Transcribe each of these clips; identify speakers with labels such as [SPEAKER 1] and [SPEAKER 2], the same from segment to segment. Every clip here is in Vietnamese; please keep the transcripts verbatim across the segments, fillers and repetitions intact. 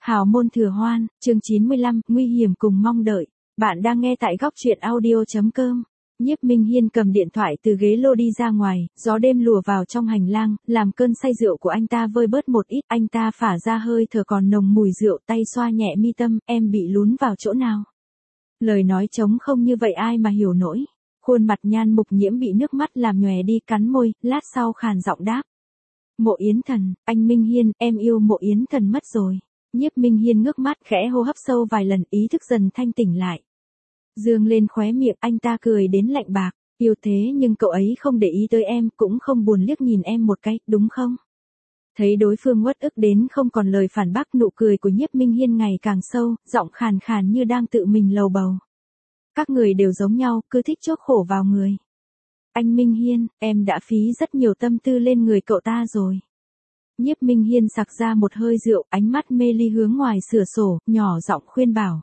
[SPEAKER 1] Hào môn thừa hoan, chương chín mươi lăm, nguy hiểm cùng mong đợi. Bạn đang nghe tại góc truyện audio chấm com. Nhiếp Minh Hiên cầm điện thoại từ ghế lô đi ra ngoài, gió đêm lùa vào trong hành lang, làm cơn say rượu của anh ta vơi bớt một ít. Anh ta phả ra hơi thở còn nồng mùi rượu, tay xoa nhẹ mi tâm, em bị lún vào chỗ nào? Lời nói trống không như vậy ai mà hiểu nổi. Khuôn mặt Nhan Mục Nhiễm bị nước mắt làm nhòe đi, cắn môi, lát sau khàn giọng đáp. Mộ Yến Thần, anh Minh Hiên, em yêu Mộ Yến Thần mất rồi. Nhiếp Minh Hiên ngước mắt khẽ hô hấp sâu vài lần, ý thức dần thanh tỉnh lại. Dương lên khóe miệng, anh ta cười đến lạnh bạc, yêu thế nhưng cậu ấy không để ý tới em, cũng không buồn liếc nhìn em một cái, đúng không? Thấy đối phương uất ức đến không còn lời phản bác, nụ cười của Nhiếp Minh Hiên ngày càng sâu, giọng khàn khàn như đang tự mình lầu bầu. Các người đều giống nhau, cứ thích chuốc khổ vào người. Anh Minh Hiên, em đã phí rất nhiều tâm tư lên người cậu ta rồi. Nhiếp Minh Hiên sặc ra một hơi rượu, ánh mắt mê ly hướng ngoài cửa sổ, nhỏ giọng khuyên bảo.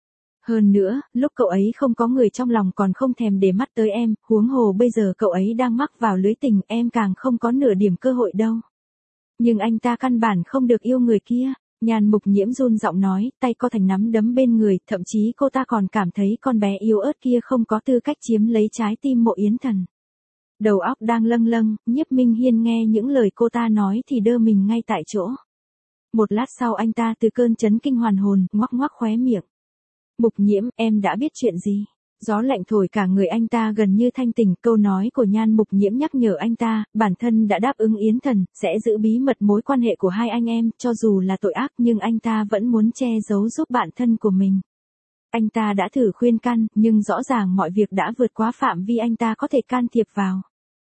[SPEAKER 1] Hơn nữa, lúc cậu ấy không có người trong lòng còn không thèm để mắt tới em, huống hồ bây giờ cậu ấy đang mắc vào lưới tình, em càng không có nửa điểm cơ hội đâu. Nhưng anh ta căn bản không được yêu người kia. Nhan Mục Nhiễm run giọng nói, tay co thành nắm đấm bên người, thậm chí cô ta còn cảm thấy con bé yếu ớt kia không có tư cách chiếm lấy trái tim Mộ Yến Thần. Đầu óc đang lâng lâng, Nhiếp Minh Hiên nghe những lời cô ta nói thì đơ mình ngay tại chỗ. Một lát sau anh ta từ cơn chấn kinh hoàn hồn, ngoắc ngoắc khóe miệng. Mục Nhiễm, em đã biết chuyện gì? Gió lạnh thổi cả người anh ta gần như thanh tỉnh, câu nói của Nhan Mục Nhiễm nhắc nhở anh ta, bản thân đã đáp ứng Yến Thần, sẽ giữ bí mật mối quan hệ của hai anh em, cho dù là tội ác nhưng anh ta vẫn muốn che giấu giúp bạn thân của mình. Anh ta đã thử khuyên can, nhưng rõ ràng mọi việc đã vượt quá phạm vi anh ta có thể can thiệp vào.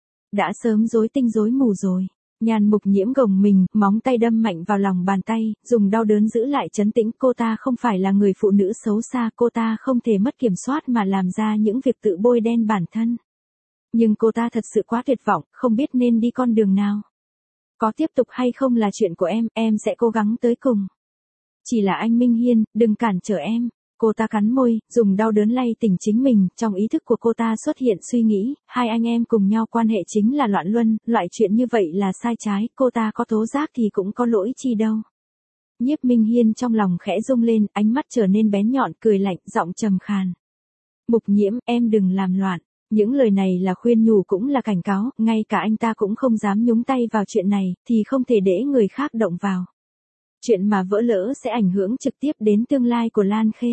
[SPEAKER 1] Đã sớm rối tinh rối mù rồi. Nhan Mục Nhiễm gồng mình, móng tay đâm mạnh vào lòng bàn tay, dùng đau đớn giữ lại trấn tĩnh. Cô ta không phải là người phụ nữ xấu xa, cô ta không thể mất kiểm soát mà làm ra những việc tự bôi đen bản thân. Nhưng cô ta thật sự quá tuyệt vọng, không biết nên đi con đường nào. Có tiếp tục hay không là chuyện của em, em sẽ cố gắng tới cùng. Chỉ là anh Minh Hiên, đừng cản trở em. Cô ta cắn môi, dùng đau đớn lay tỉnh chính mình, trong ý thức của cô ta xuất hiện suy nghĩ, hai anh em cùng nhau quan hệ chính là loạn luân, loại chuyện như vậy là sai trái, cô ta có tố giác thì cũng có lỗi chi đâu. Nhiếp Minh Hiên trong lòng khẽ rung lên, ánh mắt trở nên bén nhọn, cười lạnh, giọng trầm khàn. Mục Nhiễm, em đừng làm loạn. Những lời này là khuyên nhủ cũng là cảnh cáo, ngay cả anh ta cũng không dám nhúng tay vào chuyện này, thì không thể để người khác động vào. Chuyện mà vỡ lỡ sẽ ảnh hưởng trực tiếp đến tương lai của Lan Khê.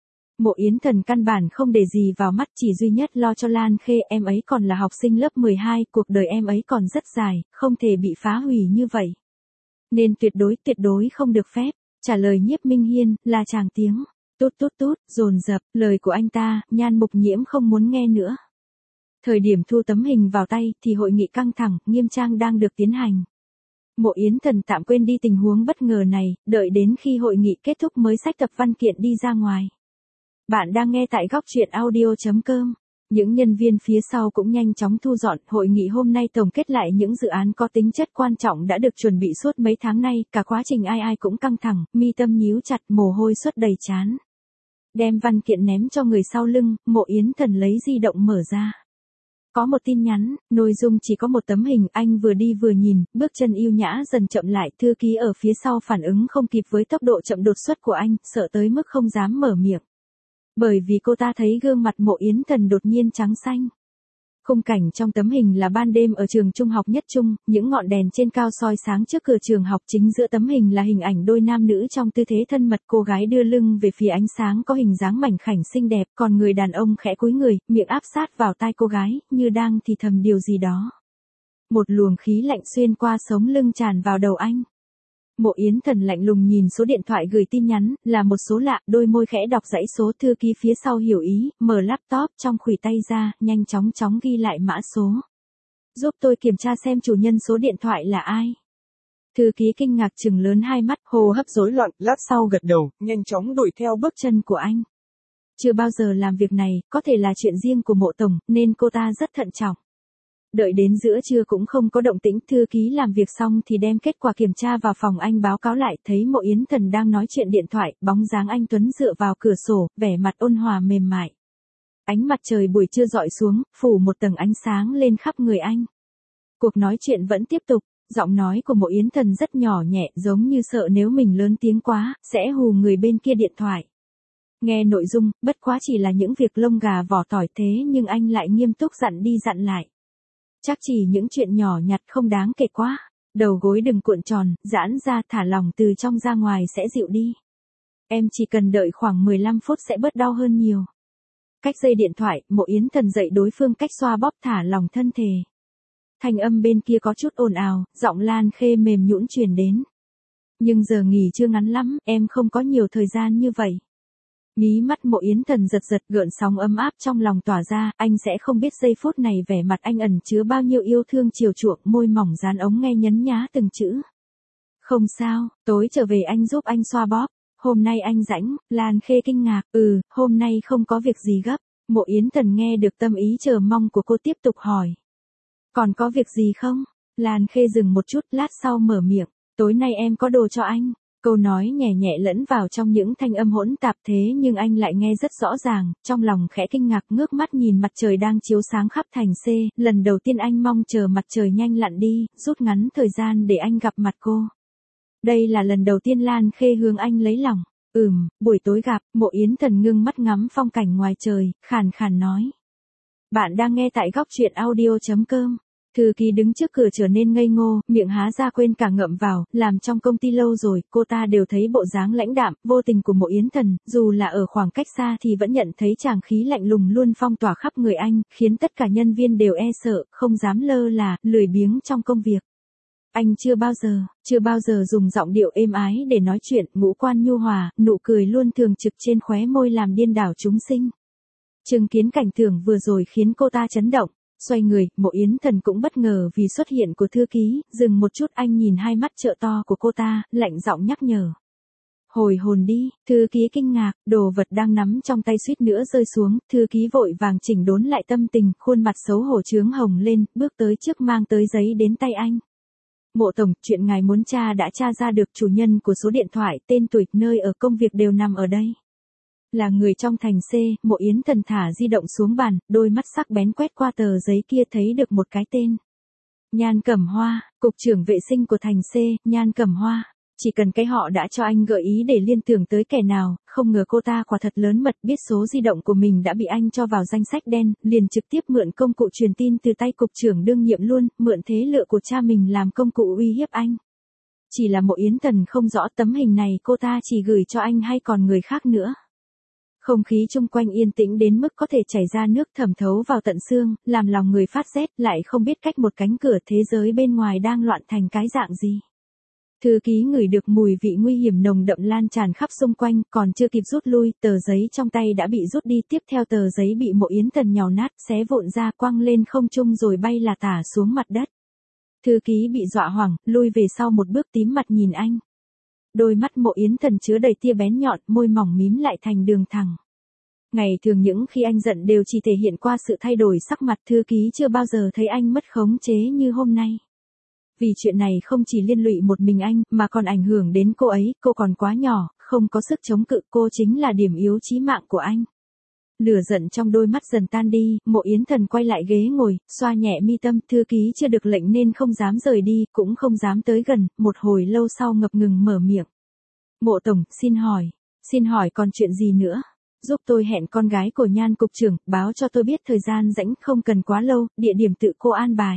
[SPEAKER 1] Mộ Yến Thần căn bản không để gì vào mắt, chỉ duy nhất lo cho Lan Khê, em ấy còn là học sinh lớp mười hai, cuộc đời em ấy còn rất dài, không thể bị phá hủy như vậy. Nên tuyệt đối tuyệt đối không được phép. Trả lời Nhiếp Minh Hiên là tràng tiếng tút tút tút, dồn dập, lời của anh ta, Nhan Mục Nhiễm không muốn nghe nữa. Thời điểm thu tấm hình vào tay thì hội nghị căng thẳng, nghiêm trang đang được tiến hành. Mộ Yến Thần tạm quên đi tình huống bất ngờ này, đợi đến khi hội nghị kết thúc mới xách tập văn kiện đi ra ngoài. Bạn đang nghe tại góc truyện audio chấm com. Những nhân viên phía sau cũng nhanh chóng thu dọn. Hội nghị hôm nay tổng kết lại những dự án có tính chất quan trọng đã được chuẩn bị suốt mấy tháng nay, cả quá trình ai ai cũng căng thẳng, mi tâm nhíu chặt, mồ hôi xuất đầy trán. Đem văn kiện ném cho người sau lưng, Mộ Yến Thần lấy di động mở ra. Có một tin nhắn, nội dung chỉ có một tấm hình, anh vừa đi vừa nhìn, bước chân yêu nhã dần chậm lại, thư ký ở phía sau phản ứng không kịp với tốc độ chậm đột xuất của anh, sợ tới mức không dám mở miệng. Bởi vì cô ta thấy gương mặt Mộ Yến Thần đột nhiên trắng xanh. Khung cảnh trong tấm hình là ban đêm ở trường trung học Nhất Trung, những ngọn đèn trên cao soi sáng trước cửa trường học, chính giữa tấm hình là hình ảnh đôi nam nữ trong tư thế thân mật, cô gái đưa lưng về phía ánh sáng có hình dáng mảnh khảnh xinh đẹp, còn người đàn ông khẽ cúi người, miệng áp sát vào tai cô gái, như đang thì thầm điều gì đó. Một luồng khí lạnh xuyên qua sống lưng tràn vào đầu anh. Mộ Yến Thần lạnh lùng nhìn số điện thoại gửi tin nhắn, là một số lạ, đôi môi khẽ đọc dãy số, thư ký phía sau hiểu ý, mở laptop trong khuỷu tay ra, nhanh chóng chóng ghi lại mã số. Giúp tôi kiểm tra xem chủ nhân số điện thoại là ai. Thư ký kinh ngạc trừng lớn hai mắt, hô hấp rối loạn, lát sau gật đầu, nhanh chóng đuổi theo bước chân của anh. Chưa bao giờ làm việc này, có thể là chuyện riêng của Mộ Tổng, nên cô ta rất thận trọng. Đợi đến giữa trưa cũng không có động tĩnh, thư ký làm việc xong thì đem kết quả kiểm tra vào phòng anh báo cáo lại, thấy Mộ Yến Thần đang nói chuyện điện thoại, bóng dáng anh tuấn dựa vào cửa sổ, vẻ mặt ôn hòa mềm mại. Ánh mặt trời buổi trưa rọi xuống, phủ một tầng ánh sáng lên khắp người anh. Cuộc nói chuyện vẫn tiếp tục, Giọng nói của Mộ Yến Thần rất nhỏ nhẹ, giống như sợ nếu mình lớn tiếng quá, sẽ hù người bên kia điện thoại. Nghe nội dung, bất quá chỉ là những việc lông gà vỏ tỏi thế nhưng anh lại nghiêm túc dặn đi dặn lại. Chắc chỉ những chuyện nhỏ nhặt không đáng kể quá. Đầu gối đừng cuộn tròn, giãn ra, thả lỏng từ trong ra ngoài sẽ dịu đi. Em chỉ cần đợi khoảng mười lăm phút sẽ bớt đau hơn nhiều. Cách dây điện thoại, Mộ Yến Thần dạy đối phương cách xoa bóp thả lỏng thân thể. Thanh âm bên kia có chút ồn ào, giọng Lan Khê mềm nhũn truyền đến. Nhưng giờ nghỉ chưa ngắn lắm, em không có nhiều thời gian như vậy. Mí mắt Mộ Yến Thần giật giật, gợn sóng ấm áp trong lòng tỏa ra, anh sẽ không biết giây phút này vẻ mặt anh ẩn chứa bao nhiêu yêu thương chiều chuộng, môi mỏng dán ống nghe nhấn nhá từng chữ. Không sao, tối trở về anh giúp anh xoa bóp. Hôm nay anh rảnh, Lan Khê kinh ngạc, ừ, hôm nay không có việc gì gấp. Mộ Yến Thần nghe được tâm ý chờ mong của cô tiếp tục hỏi. Còn có việc gì không? Lan Khê dừng một chút, lát sau mở miệng, tối nay em có đồ cho anh. Câu nói nhẹ nhẹ lẫn vào trong những thanh âm hỗn tạp thế nhưng anh lại nghe rất rõ ràng, trong lòng khẽ kinh ngạc ngước mắt nhìn mặt trời đang chiếu sáng khắp thành C, lần đầu tiên anh mong chờ mặt trời nhanh lặn đi, rút ngắn thời gian để anh gặp mặt cô. Đây là lần đầu tiên Lan Khê hướng anh lấy lòng. Ừm, buổi tối gặp, Mộ Yến Thần ngưng mắt ngắm phong cảnh ngoài trời, khàn khàn nói. Bạn đang nghe tại góc truyện audio chấm com. Thư ký đứng trước cửa trở nên ngây ngô, miệng há ra quên cả ngậm vào, làm trong công ty lâu rồi, cô ta đều thấy bộ dáng lãnh đạm, vô tình của Mộ Yến Thần, dù là ở khoảng cách xa thì vẫn nhận thấy tràng khí lạnh lùng luôn phong tỏa khắp người anh, khiến tất cả nhân viên đều e sợ, không dám lơ là, lười biếng trong công việc. Anh chưa bao giờ, chưa bao giờ dùng giọng điệu êm ái để nói chuyện, ngũ quan nhu hòa, nụ cười luôn thường trực trên khóe môi làm điên đảo chúng sinh. Chứng kiến cảnh tượng vừa rồi khiến cô ta chấn động. Xoay người, Mộ Yến Thần cũng bất ngờ vì xuất hiện của thư ký, dừng một chút anh nhìn hai mắt trợ to của cô ta, lạnh giọng nhắc nhở. Hồi hồn đi, thư ký kinh ngạc, đồ vật đang nắm trong tay suýt nữa rơi xuống, thư ký vội vàng chỉnh đốn lại tâm tình, khuôn mặt xấu hổ chướng hồng lên, bước tới trước mang tới giấy đến tay anh. Mộ Tổng, chuyện ngài muốn tra đã tra ra được, chủ nhân của số điện thoại, tên tuổi, nơi ở, công việc đều nằm ở đây. Là người trong thành C, Mộ Yến Thần thả di động xuống bàn, đôi mắt sắc bén quét qua tờ giấy kia thấy được một cái tên. Nhan Cẩm Hoa, cục trưởng vệ sinh của thành C, Nhan Cẩm Hoa. Chỉ cần cái họ đã cho anh gợi ý để liên tưởng tới kẻ nào, không ngờ cô ta quả thật lớn mật, biết số di động của mình đã bị anh cho vào danh sách đen, liền trực tiếp mượn công cụ truyền tin từ tay cục trưởng đương nhiệm luôn, mượn thế lực của cha mình làm công cụ uy hiếp anh. Chỉ là Mộ Yến Thần không rõ tấm hình này cô ta chỉ gửi cho anh hay còn người khác nữa. Không khí chung quanh yên tĩnh đến mức có thể chảy ra nước thẩm thấu vào tận xương, làm lòng người phát rét, lại không biết cách một cánh cửa thế giới bên ngoài đang loạn thành cái dạng gì. Thư ký ngửi được mùi vị nguy hiểm nồng đậm lan tràn khắp xung quanh, còn chưa kịp rút lui, tờ giấy trong tay đã bị rút đi, tiếp theo tờ giấy bị Mộ Yến Thần nhào nát, xé vụn ra, quăng lên không trung rồi bay là tả xuống mặt đất. Thư ký bị dọa hoảng, lui về sau một bước tím mặt nhìn anh. Đôi mắt Mộ Yến Thần chứa đầy tia bén nhọn, môi mỏng mím lại thành đường thẳng. Ngày thường những khi anh giận đều chỉ thể hiện qua sự thay đổi sắc mặt, thư ký chưa bao giờ thấy anh mất khống chế như hôm nay. Vì chuyện này không chỉ liên lụy một mình anh, mà còn ảnh hưởng đến cô ấy, cô còn quá nhỏ, không có sức chống cự, cô chính là điểm yếu chí mạng của anh. Lửa giận trong đôi mắt dần tan đi, Mộ Yến Thần quay lại ghế ngồi, xoa nhẹ mi tâm, thư ký chưa được lệnh nên không dám rời đi, cũng không dám tới gần, một hồi lâu sau ngập ngừng mở miệng. Mộ Tổng, xin hỏi, xin hỏi còn chuyện gì nữa? Giúp tôi hẹn con gái của Nhan cục trưởng, báo cho tôi biết thời gian rảnh, không cần quá lâu, địa điểm tự cô an bài.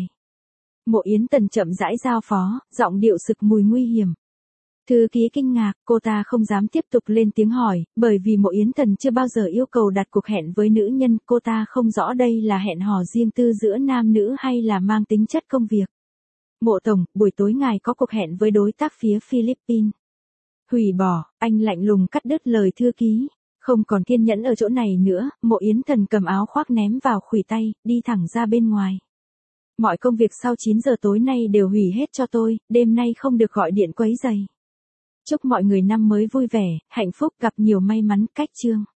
[SPEAKER 1] Mộ Yến Thần chậm rãi giao phó, giọng điệu sực mùi nguy hiểm. Thư ký kinh ngạc, cô ta không dám tiếp tục lên tiếng hỏi, bởi vì Mộ Yến Thần chưa bao giờ yêu cầu đặt cuộc hẹn với nữ nhân, cô ta không rõ đây là hẹn hò riêng tư giữa nam nữ hay là mang tính chất công việc. Mộ Tổng, buổi tối ngài có cuộc hẹn với đối tác phía Philippines. Hủy bỏ, anh lạnh lùng cắt đứt lời thư ký. Không còn kiên nhẫn ở chỗ này nữa, Mộ Yến Thần cầm áo khoác ném vào khuỷu tay, đi thẳng ra bên ngoài. Mọi công việc sau chín giờ tối nay đều hủy hết cho tôi, đêm nay không được gọi điện quấy rầy. Chúc mọi người năm mới vui vẻ, hạnh phúc, gặp nhiều may mắn, cách chương.